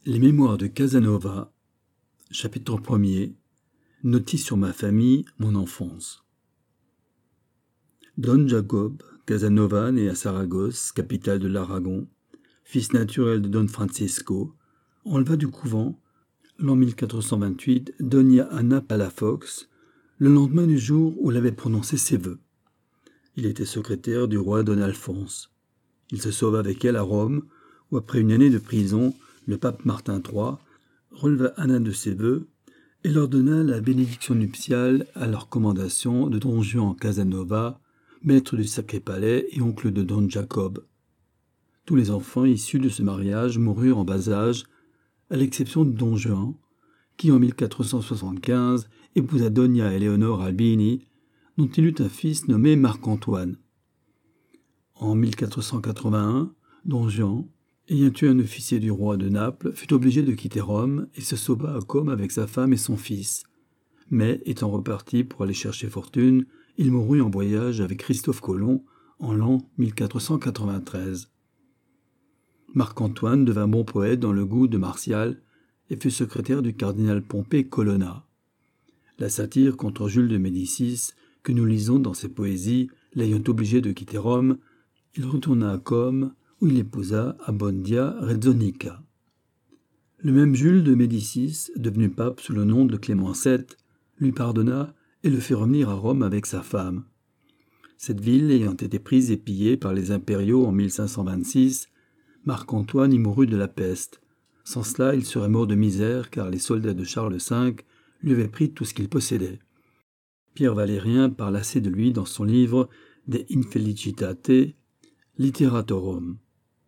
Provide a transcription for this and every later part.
Les mémoires de Casanova, chapitre 1er. Notice sur ma famille, mon enfance. Don Jacob Casanova, né à Saragosse, capitale de l'Aragon, fils naturel de Don Francisco, enleva du couvent, l'an 1428, Doña Ana Palafox, le lendemain du jour où elle avait prononcé ses vœux. Il était secrétaire du roi Don Alphonse. Il se sauva avec elle à Rome, où après une année de prison, le pape Martin III releva Anna de ses vœux et leur donna la bénédiction nuptiale à la recommandation de Don Juan Casanova, maître du Sacré Palais et oncle de Don Jacob. Tous les enfants issus de ce mariage moururent en bas âge, à l'exception de Don Juan, qui en 1475 épousa Doña Eleonore Albini, dont il eut un fils nommé Marc-Antoine. En 1481, Don Juan, ayant tué un officier du roi de Naples, fut obligé de quitter Rome et se sauva à Côme avec sa femme et son fils. Mais, étant reparti pour aller chercher fortune, il mourut en voyage avec Christophe Colomb en l'an 1493. Marc-Antoine devint bon poète dans le goût de Martial et fut secrétaire du cardinal Pompée Colonna. La satire contre Jules de Médicis, que nous lisons dans ses poésies, l'ayant obligé de quitter Rome, il retourna à Côme, où il épousa Abondia Rezzonica. Le même Jules de Médicis, devenu pape sous le nom de Clément VII, lui pardonna et le fit revenir à Rome avec sa femme. Cette ville ayant été prise et pillée par les impériaux en 1526, Marc-Antoine y mourut de la peste. Sans cela, il serait mort de misère car les soldats de Charles V lui avaient pris tout ce qu'il possédait. Pierre Valérien parle assez de lui dans son livre De Infelicitate Literatorum.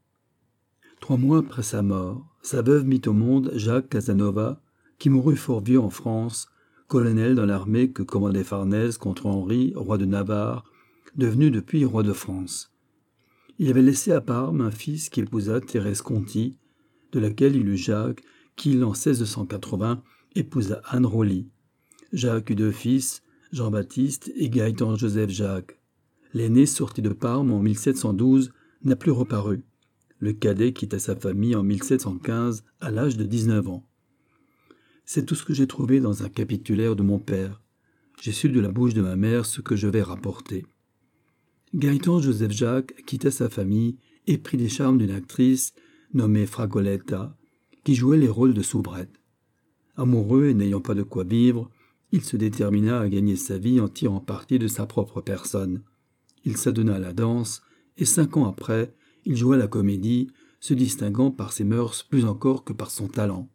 3 mois après sa mort, sa veuve mit au monde Jacques Casanova, qui mourut fort vieux en France, colonel dans l'armée que commandait Farnèse contre Henri, roi de Navarre, devenu depuis roi de France. Il avait laissé à Parme un fils qui épousa Thérèse Conti, de laquelle il eut Jacques, qui, en 1680, épousa Anne Roly. Jacques eut 2 fils, Jean-Baptiste et Gaëtan-Joseph Jacques. L'aîné, sorti de Parme en 1712, n'a plus reparu. Le cadet quitta sa famille en 1715 à l'âge de 19 ans. C'est tout ce que j'ai trouvé dans un capitulaire de mon père. J'ai su de la bouche de ma mère ce que je vais rapporter. Gaëtan-Joseph Jacques quitta sa famille et prit les charmes d'une actrice nommée Fragoletta, qui jouait les rôles de soubrette. Amoureux et n'ayant pas de quoi vivre, il se détermina à gagner sa vie en tirant parti de sa propre personne. Il s'adonna à la danse et 5 ans après, il joua la comédie, se distinguant par ses mœurs plus encore que par son talent.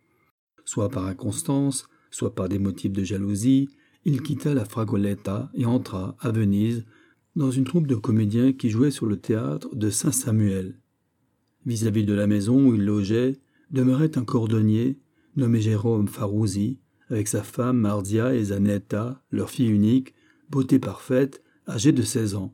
Soit par inconstance, soit par des motifs de jalousie, il quitta la Fragoletta et entra, à Venise, dans une troupe de comédiens qui jouaient sur le théâtre de Saint-Samuel. Vis-à-vis de la maison où il logeait, demeurait un cordonnier, nommé Jérôme Farouzi, avec sa femme Mardia et Zanetta, leur fille unique, beauté parfaite, âgée de 16 ans.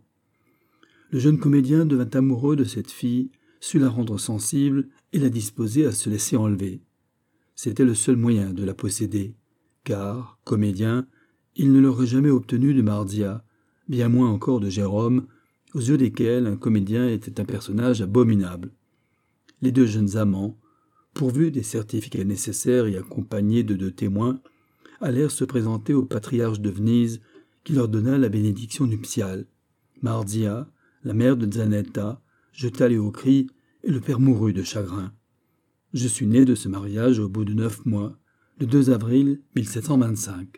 Le jeune comédien devint amoureux de cette fille, sut la rendre sensible et la disposer à se laisser enlever. C'était le seul moyen de la posséder, car, comédien, il ne l'aurait jamais obtenu de Mardia, bien moins encore de Jérôme, aux yeux desquels un comédien était un personnage abominable. Les 2 jeunes amants, pourvus des certificats nécessaires et accompagnés de 2 témoins, allèrent se présenter au patriarche de Venise, qui leur donna la bénédiction nuptiale. Mardia, la mère de Zanetta, jeta les hauts cris et le père mourut de chagrin. Je suis né de ce mariage au bout de 9 mois, le 2 avril 1725.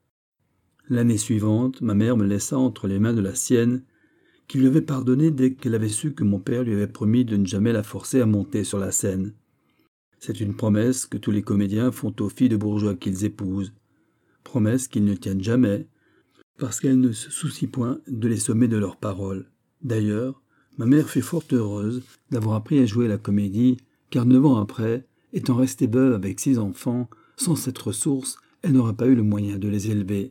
L'année suivante, ma mère me laissa entre les mains de la sienne, qui lui avait pardonné dès qu'elle avait su que mon père lui avait promis de ne jamais la forcer à monter sur la scène. C'est une promesse que tous les comédiens font aux filles de bourgeois qu'ils épousent. Promesse qu'ils ne tiennent jamais, parce qu'elles ne se soucient point de les sommer de leurs paroles. D'ailleurs, ma mère fut fort heureuse d'avoir appris à jouer la comédie, car 9 ans après, étant restée veuve avec 6 enfants, sans cette ressource, elle n'aurait pas eu le moyen de les élever.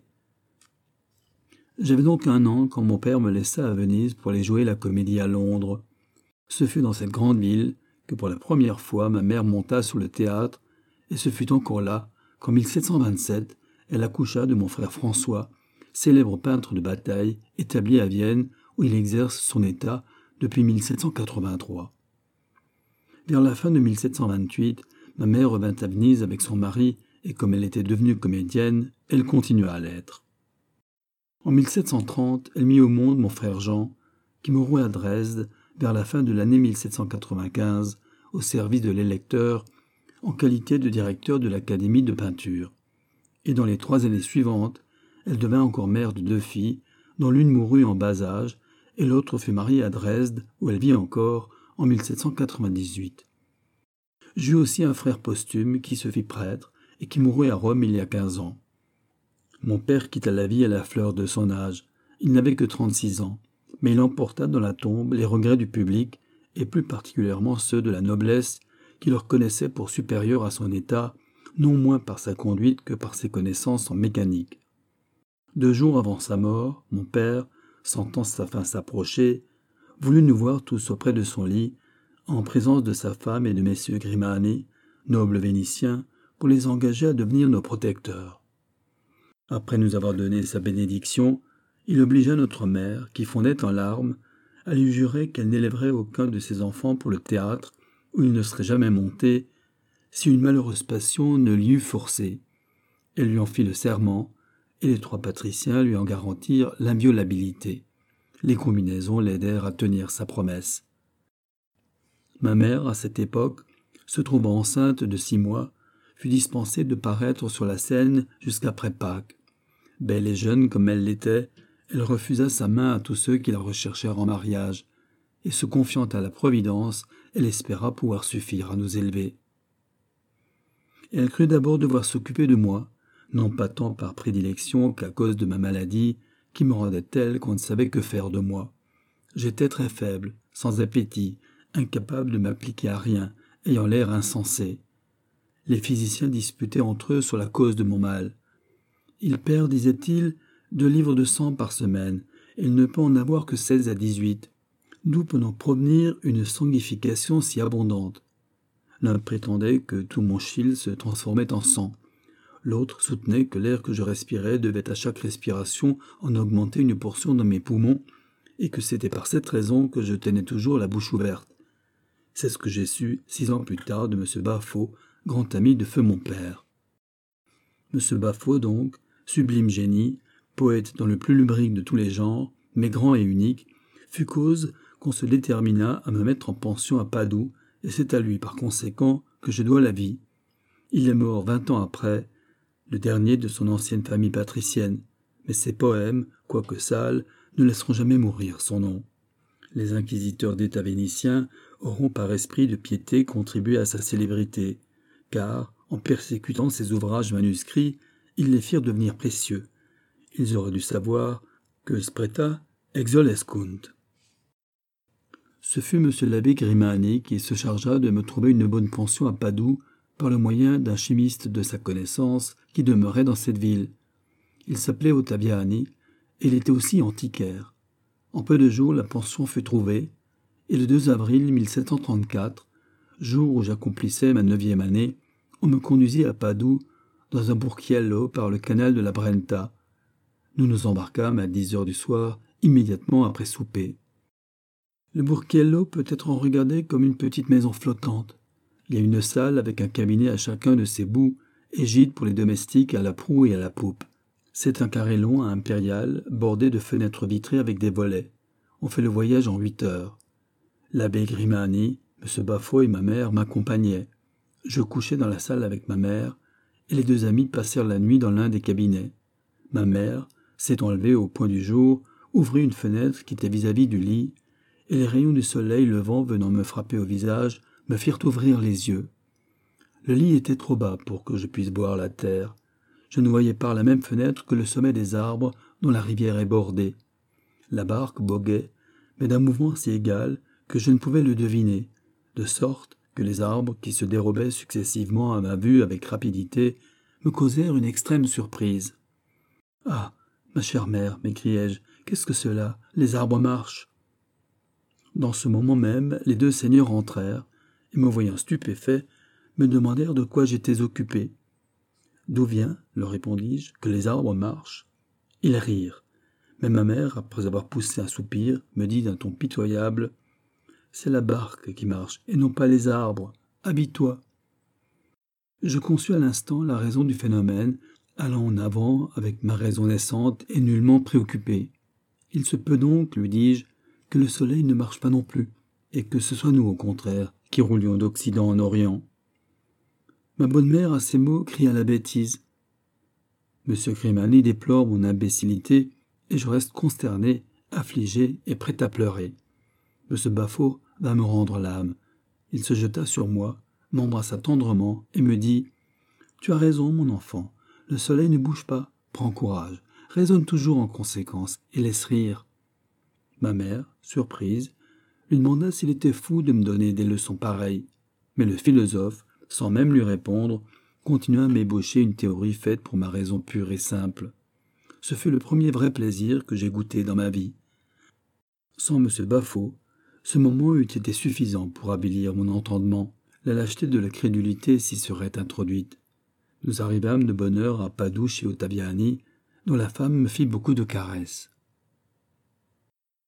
J'avais donc 1 an quand mon père me laissa à Venise pour aller jouer la comédie à Londres. Ce fut dans cette grande ville que pour la première fois ma mère monta sur le théâtre, et ce fut encore là qu'en 1727, elle accoucha de mon frère François, célèbre peintre de bataille établi à Vienne, où il exerce son état depuis 1783. Vers la fin de 1728, ma mère revint à Venise avec son mari, et comme elle était devenue comédienne, elle continua à l'être. En 1730, elle mit au monde mon frère Jean, qui mourut à Dresde vers la fin de l'année 1795, au service de l'électeur, en qualité de directeur de l'Académie de peinture. Et dans les 3 années suivantes, elle devint encore mère de 2 filles, dont l'une mourut en bas âge, et l'autre fut mariée à Dresde, où elle vit encore, en 1798. J'eus aussi un frère posthume qui se fit prêtre, et qui mourut à Rome il y a 15 ans. Mon père quitta la vie à la fleur de son âge. Il n'avait que 36 ans, mais il emporta dans la tombe les regrets du public, et plus particulièrement ceux de la noblesse, qui le reconnaissait pour supérieur à son état, non moins par sa conduite que par ses connaissances en mécanique. 2 jours avant sa mort, mon père, sentant sa fin s'approcher, voulut nous voir tous auprès de son lit, en présence de sa femme et de messieurs Grimani, nobles vénitiens, pour les engager à devenir nos protecteurs. Après nous avoir donné sa bénédiction, il obligea notre mère, qui fondait en larmes, à lui jurer qu'elle n'élèverait aucun de ses enfants pour le théâtre, où il ne serait jamais monté, si une malheureuse passion ne l'y eût forcé. Elle lui en fit le serment, et les 3 patriciens lui en garantirent l'inviolabilité. Les combinaisons l'aidèrent à tenir sa promesse. Ma mère, à cette époque, se trouvant enceinte de 6 mois, fut dispensée de paraître sur la scène jusqu'après Pâques. Belle et jeune comme elle l'était, elle refusa sa main à tous ceux qui la recherchèrent en mariage, et se confiant à la Providence, elle espéra pouvoir suffire à nous élever. Elle crut d'abord devoir s'occuper de moi, non pas tant par prédilection qu'à cause de ma maladie, qui me rendait telle qu'on ne savait que faire de moi. J'étais très faible, sans appétit, incapable de m'appliquer à rien, ayant l'air insensé. Les physiciens disputaient entre eux sur la cause de mon mal. Il perd, disait-il, 2 livres de sang par semaine, et il ne peut en avoir que 16 à 18. D'où peut en provenir une sanguification si abondante? L'un prétendait que tout mon chyle se transformait en sang. L'autre soutenait que l'air que je respirais devait à chaque respiration en augmenter une portion dans mes poumons, et que c'était par cette raison que je tenais toujours la bouche ouverte. C'est ce que j'ai su 6 ans plus tard de M. Baffault, grand ami de feu mon père. M. Baffault donc, sublime génie, poète dans le plus lubrique de tous les genres, mais grand et unique, fut cause qu'on se détermina à me mettre en pension à Padoue, et c'est à lui par conséquent que je dois la vie. Il est mort 20 ans après, le dernier de son ancienne famille patricienne, mais ses poèmes, quoique sales, ne laisseront jamais mourir son nom. Les inquisiteurs d'État vénitiens auront par esprit de piété contribué à sa célébrité, car, en persécutant ses ouvrages manuscrits, ils les firent devenir précieux. Ils auraient dû savoir que spreta exolescunt. Ce fut M. l'abbé Grimani qui se chargea de me trouver une bonne pension à Padoue par le moyen d'un chimiste de sa connaissance qui demeurait dans cette ville. Il s'appelait Ottaviani, et il était aussi antiquaire. En peu de jours, la pension fut trouvée, et le 2 avril 1734, jour où j'accomplissais ma 9e année, on me conduisit à Padoue, dans un burchiello par le canal de la Brenta. Nous nous embarquâmes à 10 heures du soir, immédiatement après souper. Le burchiello peut être regardé comme une petite maison flottante. Il y a une salle avec un cabinet à chacun de ses bouts, et gîte pour les domestiques à la proue et à la poupe. C'est un carré long à impérial, bordé de fenêtres vitrées avec des volets. On fait le voyage en 8 heures. L'abbé Grimani, M. Baffault et ma mère m'accompagnaient. Je couchais dans la salle avec ma mère, et les 2 amis passèrent la nuit dans l'un des cabinets. Ma mère, s'étant levée au point du jour, ouvrit une fenêtre qui était vis-à-vis du lit, et les rayons du soleil levant venant me frapper au visage me firent ouvrir les yeux. Le lit était trop bas pour que je puisse voir la terre. Je ne voyais par la même fenêtre que le sommet des arbres dont la rivière est bordée. La barque boguait, mais d'un mouvement si égal que je ne pouvais le deviner, de sorte que les arbres qui se dérobaient successivement à ma vue avec rapidité me causèrent une extrême surprise. « Ah, ma chère mère, m'écriai-je, qu'est-ce que cela? Les arbres marchent !» Dans ce moment même, les 2 seigneurs entrèrent, et me voyant stupéfait, me demandèrent de quoi j'étais occupé. « D'où vient, leur répondis-je, que les arbres marchent ?» Ils rirent, mais ma mère, après avoir poussé un soupir, me dit d'un ton pitoyable « C'est la barque qui marche, et non pas les arbres. Habille-toi. » Je conçus à l'instant la raison du phénomène, allant en avant avec ma raison naissante et nullement préoccupée. Il se peut donc, lui dis-je, que le soleil ne marche pas non plus, et que ce soit nous, au contraire, qui roulions d'Occident en Orient. Ma bonne mère, à ces mots, cria la bêtise. M. Grimani déplore mon imbécilité, et je reste consterné, affligé et prêt à pleurer. M. Baffo va me rendre l'âme. Il se jeta sur moi, m'embrassa tendrement et me dit « Tu as raison, mon enfant, le soleil ne bouge pas, prends courage, raisonne toujours en conséquence et laisse rire. » Ma mère, surprise, lui demanda s'il était fou de me donner des leçons pareilles, mais le philosophe, sans même lui répondre, continua à m'ébaucher une théorie faite pour ma raison pure et simple. Ce fut le premier vrai plaisir que j'ai goûté dans ma vie. Sans M. Baffo, ce moment eût été suffisant pour avilir mon entendement. La lâcheté de la crédulité s'y serait introduite. Nous arrivâmes de bonne heure à Padoue chez Ottaviani, dont la femme me fit beaucoup de caresses.